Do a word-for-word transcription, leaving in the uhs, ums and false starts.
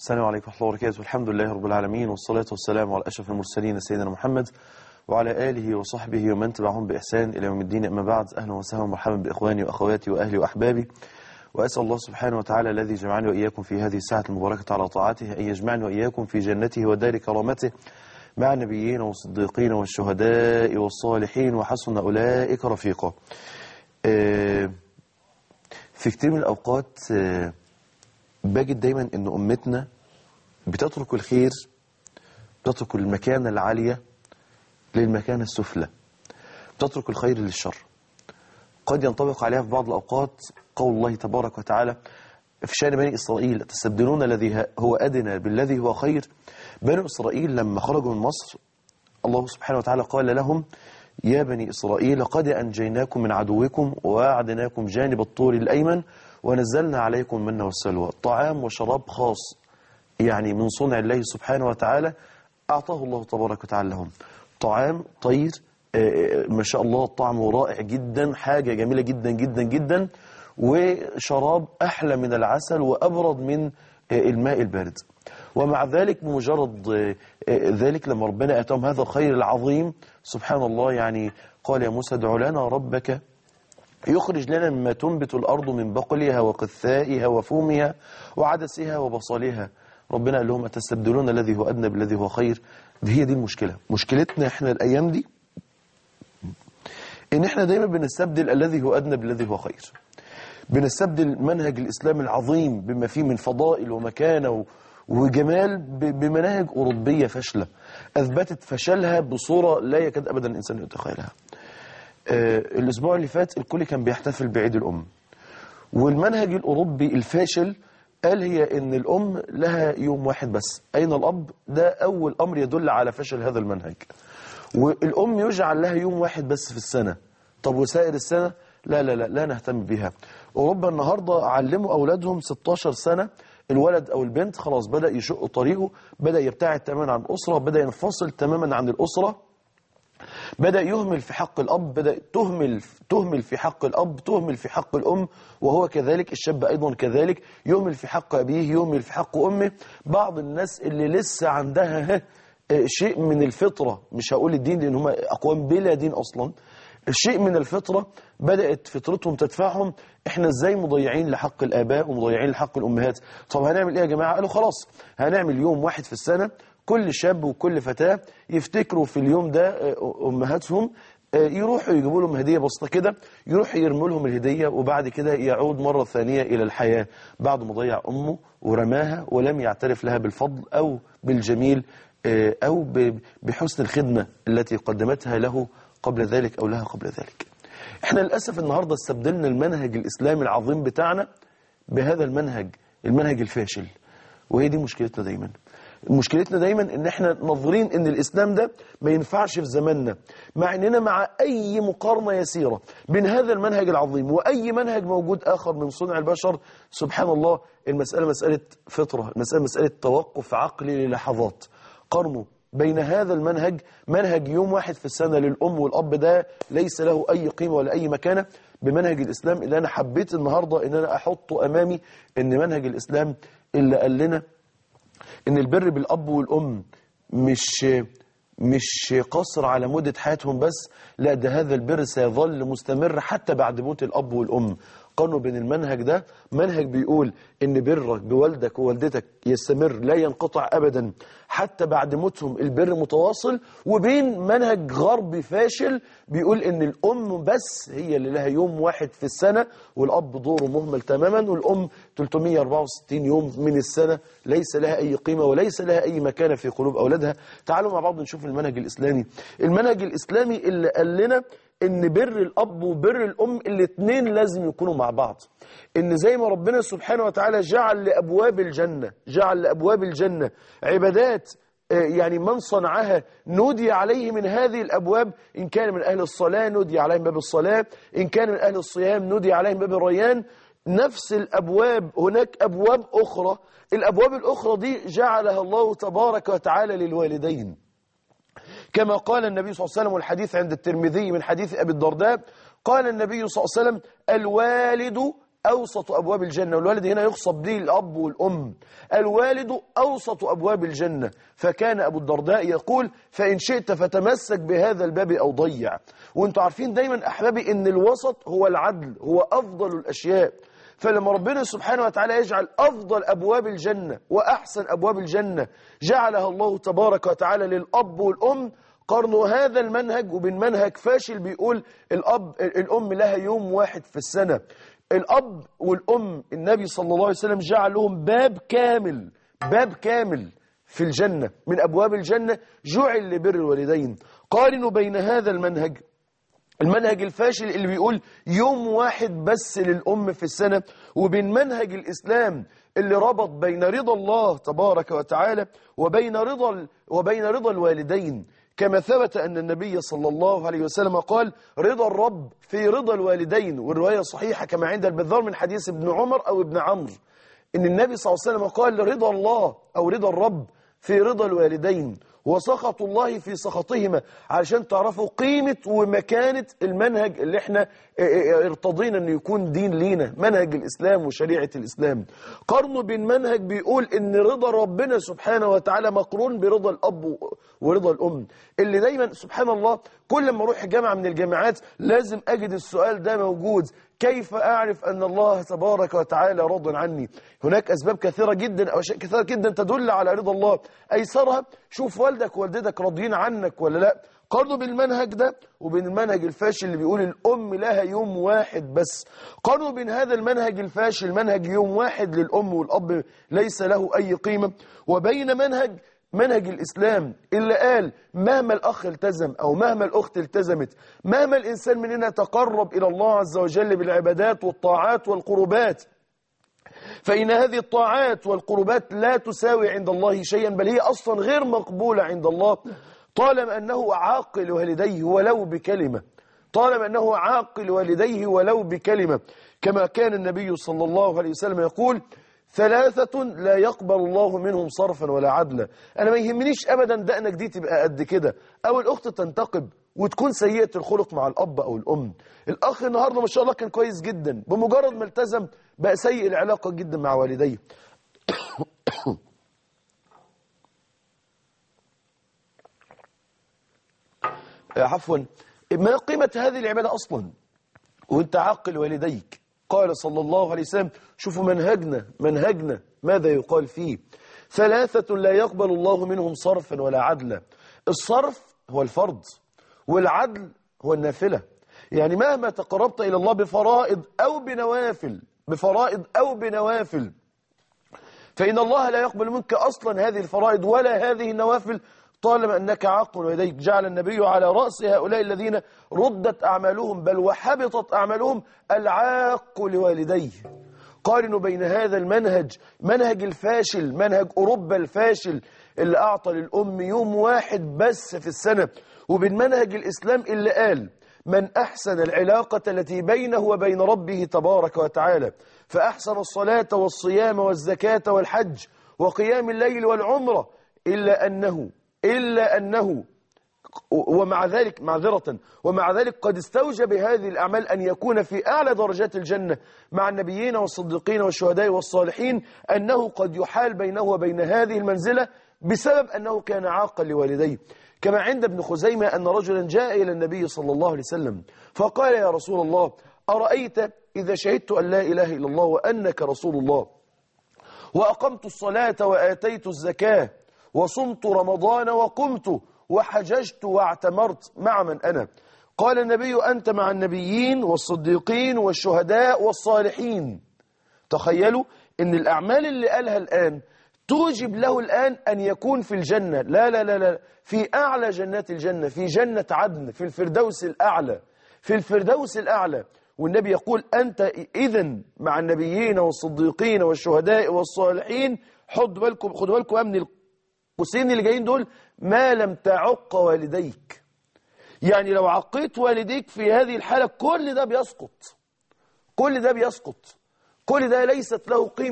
السلام عليكم ورحمة الله وبركاته. الحمد لله رب العالمين، والصلاة والسلام على أشرف المرسلين سيدنا محمد وعلى آله وصحبه ومن تبعهم بإحسان إلى يوم الدين. أما بعد، أهلا وسهلا ومرحبا بإخواني وأخواتي وأهلي وأحبابي، وأسأل الله سبحانه وتعالى الذي جمعني وإياكم في هذه الساعة المباركة على طاعته أن يجمعني وإياكم في جنته ودار كرامته مع النبيين والصديقين والشهداء والصالحين وحسن أولئك رفيقا. في كتير من الأوقات بجد دايما أن أمتنا بتترك الخير، بتترك المكانة العالية للمكانة السفلى، بتترك الخير للشر. قد ينطبق عليها في بعض الأوقات قول الله تبارك وتعالى في شأن بني إسرائيل: تستبدلون الذي هو أدنى بالذي هو خير. بني إسرائيل لما خرجوا من مصر الله سبحانه وتعالى قال لهم: يا بني إسرائيل قد أنجيناكم من عدوكم ووعدناكم جانب الطور الأيمن ونزلنا عليكم المن والسلوى، طعام وشراب خاص يعني من صنع الله سبحانه وتعالى أعطاه الله تبارك وتعالى لهم. طعام طير ما شاء الله، طعمه رائع جدا، حاجة جميلة جدا جدا جدا، وشراب أحلى من العسل وأبرد من الماء البارد. ومع ذلك بمجرد ذلك لما ربنا أتاهم هذا الخير العظيم سبحان الله، يعني قال: يا موسى ادع لنا ربك يخرج لنا مما تنبت الأرض من بقلها وقثائها وفومها وعدسها وبصلها. ربنا قال لهم: أتستبدلون الذي هو أدنى بالذي هو خير. دي هي دي المشكلة. مشكلتنا احنا الأيام دي إن احنا دايما بنستبدل الذي هو أدنى بالذي هو خير، بنستبدل منهج الإسلام العظيم بما فيه من فضائل ومكانة وجمال بمناهج أوروبية فاشلة أثبتت فشلها بصورة لا يكاد أبدا الإنسان يتخيلها. آه الأسبوع اللي فات الكل كان بيحتفل بعيد الأم، والمنهج الأوروبي الفاشل قال هي إن الأم لها يوم واحد بس. أين الأب؟ ده أول أمر يدل على فشل هذا المنهج. والأم يجعل لها يوم واحد بس في السنة. طب وسائر السنة؟ لا لا لا لا نهتم بها. أوروبا النهاردة علموا أولادهم ستاشر سنة، الولد أو البنت خلاص بدأ يشق طريقه، بدأ يبتعد تماما عن الأسرة، بدأ ينفصل تماما عن الأسرة، بدأ يهمل في حق الأب، بدأ تهمل تهمل في حق الأب، تهمل في حق الأم، وهو كذلك. الشاب أيضا كذلك يهمل في حق أبيه، يهمل في حق أمه. بعض الناس اللي لسه عندها شيء من الفطرة، مش هقول الدين لأن هم أقوام بلا دين أصلا، الشيء من الفطرة بدأت فطرتهم تدفعهم احنا ازاي مضيعين لحق الآباء ومضيعين لحق الأمهات. طب هنعمل ايه يا جماعة؟ قالوا خلاص هنعمل يوم واحد في السنة، كل شاب وكل فتاة يفتكروا في اليوم ده أمهاتهم، يروحوا يجيبوا لهم هدية بسيطة كده، يروحوا يرموا لهم الهدية، وبعد كده يعود مرة ثانية إلى الحياة بعد ما ضيع أمه ورماها ولم يعترف لها بالفضل أو بالجميل أو بحسن الخدمة التي قدمتها له قبل ذلك أو لها قبل ذلك. احنا للأسف النهاردة استبدلنا المنهج الإسلامي العظيم بتاعنا بهذا المنهج، المنهج الفاشل. وهي دي مشكلتنا دايما. مشكلتنا دايما ان احنا ناظرين ان الإسلام ده ما ينفعش في زماننا، مع اننا مع اي مقارنة يسيرة بين هذا المنهج العظيم واي منهج موجود اخر من صنع البشر سبحان الله، المسألة مسألة فطرة، المسألة مسألة توقف عقلي للحظات. قارنوا بين هذا المنهج، منهج يوم واحد في السنة للأم والأب ده ليس له أي قيمة ولا أي مكانة، بمنهج الإسلام اللي أنا حبيت النهاردة إن أنا أحطه أمامي، إن منهج الإسلام اللي قال لنا إن البر بالأب والأم مش مش قصر على مدة حياتهم بس، لا ده هذا البر سيظل مستمر حتى بعد موت الأب والأم. قارنوا بين المنهج ده، منهج بيقول إن برك بوالدك ووالدتك يستمر لا ينقطع أبدا حتى بعد موتهم، البر متواصل، وبين منهج غربي فاشل بيقول إن الأم بس هي اللي لها يوم واحد في السنة والأب دوره مهمل تماما، والأم ثلاثمئة وأربعة وستين يوم من السنة ليس لها أي قيمة وليس لها أي مكانة في قلوب أولادها. تعالوا مع بعض نشوف المنهج الإسلامي. المنهج الإسلامي اللي قال لنا ان بر الاب وبر الام الاثنين لازم يكونوا مع بعض، ان زي ما ربنا سبحانه وتعالى جعل لابواب الجنة جعل لابواب الجنة عبادات يعني من صنعها نودي عليه من هذه الابواب، ان كان من اهل الصلاة نودي عليه من باب الصلاة، ان كان من اهل الصيام نودي عليه من باب الريان. نفس الابواب هناك ابواب اخرى، الابواب الاخرى دي جعلها الله تبارك وتعالى للوالدين، كما قال النبي صلى الله عليه وسلم، والحديث عند الترمذي من حديث أبي الدرداء، قال النبي صلى الله عليه وسلم: الوالد أوسط أبواب الجنة، والوالد هنا يخصب به الأب والأم. الوالد أوسط أبواب الجنة، فكان أبو الدرداء يقول فإن شئت فتمسك بهذا الباب أو ضيع. وانتوا عارفين دايما أحبابي إن الوسط هو العدل، هو أفضل الأشياء. فلما ربنا سبحانه وتعالى يجعل أفضل أبواب الجنة وأحسن أبواب الجنة جعلها الله تبارك وتعالى للأب والأم، قارنوا هذا المنهج وبين منهج فاشل بيقول الأب الأم لها يوم واحد في السنة. الأب والأم النبي صلى الله عليه وسلم جعل لهم باب كامل، باب كامل في الجنة من أبواب الجنة جعل لبر الوالدين. قارنوا بين هذا المنهج المنهج الفاشل اللي بيقول يوم واحد بس للأم في السنة، وبين منهج الإسلام اللي ربط بين رضا الله تبارك وتعالى وبين رضا وبين رضا الوالدين، كما ثبت أن النبي صلى الله عليه وسلم قال رضا الرب في رضا الوالدين، والرواية صحيحة كما عند البذار من حديث ابن عمر أو ابن عمرو إن النبي صلى الله عليه وسلم قال رضا الله أو رضا الرب في رضا الوالدين وسخط الله في سخطهما، علشان تعرفوا قيمة ومكانة المنهج اللي احنا ارتضينا انه يكون دين لينا، منهج الإسلام وشريعة الإسلام. قارنوا بين منهج بيقول ان رضا ربنا سبحانه وتعالى مقرون برضا الأب ورضا الأم، اللي دايما سبحان الله كل ما اروح جامعة من الجامعات لازم أجد السؤال ده موجود: كيف أعرف أن الله تبارك وتعالى راض عني؟ هناك أسباب كثيرة جدا أو أشياء كثيرة جدا تدل على رضا الله، أيسرها شوف والدك ووالدتك راضيين عنك ولا لا. قارنوا بين المنهج ده وبين المنهج الفاشل اللي بيقول الأم لها يوم واحد بس. قارنوا بين هذا المنهج الفاشل، منهج يوم واحد للأم والأب ليس له أي قيمة، وبين منهج منهج الإسلام اللي قال مهما الأخ التزم أو مهما الأخت التزمت، مهما الإنسان مننا تقرب إلى الله عز وجل بالعبادات والطاعات والقربات، فإن هذه الطاعات والقربات لا تساوي عند الله شيئا، بل هي أصلا غير مقبولة عند الله طالما أنه عاقل والديه ولو بكلمة، طالما أنه عاقل والديه ولو بكلمة، كما كان النبي صلى الله عليه وسلم يقول ثلاثة لا يقبل الله منهم صرفا ولا عدلا. أنا ما يهمنيش أبدا دقنك دي تبقى قد كده أو الأخت تنتقب وتكون سيئة الخلق مع الأب أو الأم. الأخ النهاردة ما شاء الله كان كويس جدا، بمجرد ما التزم بقى سيء العلاقة جدا مع والديه. عفوا، ما قيمة هذه العبادة أصلا وانت عاقل والديك؟ قال صلى الله عليه وسلم، شوفوا منهجنا منهجنا ماذا يقال فيه: ثلاثة لا يقبل الله منهم صرفا ولا عدلا. الصرف هو الفرض والعدل هو النافلة، يعني مهما تقربت إلى الله بفرائض أو بنوافل بفرائض أو بنوافل فإن الله لا يقبل منك أصلا هذه الفرائض ولا هذه النوافل طالما أنك عاق والديك. جعل النبي على رأس هؤلاء الذين ردت أعمالهم بل وحبطت أعمالهم العاق لوالديه. قارنوا بين هذا المنهج منهج الفاشل، منهج أوروبا الفاشل اللي أعطى للأم يوم واحد بس في السنة، وبين منهج الإسلام اللي قال من أحسن العلاقة التي بينه وبين ربه تبارك وتعالى فأحسن الصلاة والصيام والزكاة والحج وقيام الليل والعمرة إلا أنه إلا أنه ومع ذلك معذرة ومع ذلك قد استوجب هذه الأعمال أن يكون في أعلى درجات الجنة مع النبيين والصديقين والشهداء والصالحين، أنه قد يحال بينه وبين هذه المنزلة بسبب أنه كان عاقا لوالديه. كما عند ابن خزيمة أن رجلا جاء إلى النبي صلى الله عليه وسلم فقال: يا رسول الله، أرأيت إذا شهدت أن لا إله إلا الله وأنك رسول الله وأقمت الصلاة وآتيت الزكاة وصمت رمضان وقمت وحججت واعتمرت، مع من أنا؟ قال النبي: أنت مع النبيين والصديقين والشهداء والصالحين. تخيلوا أن الأعمال اللي قالها الآن توجب له الآن أن يكون في الجنة، لا لا لا لا في أعلى جنات الجنة، في جنة عدن، في الفردوس الأعلى، في الفردوس الأعلى. والنبي يقول: أنت إذن مع النبيين والصديقين والشهداء والصالحين. خدوا بالكم خدوا بالكم من القوسين اللي جايين دول: ما لم تعق والديك. يعني لو عقيت والديك في هذه الحالة كل ده بيسقط، كل ده بيسقط، كل ده ليست له قيمة.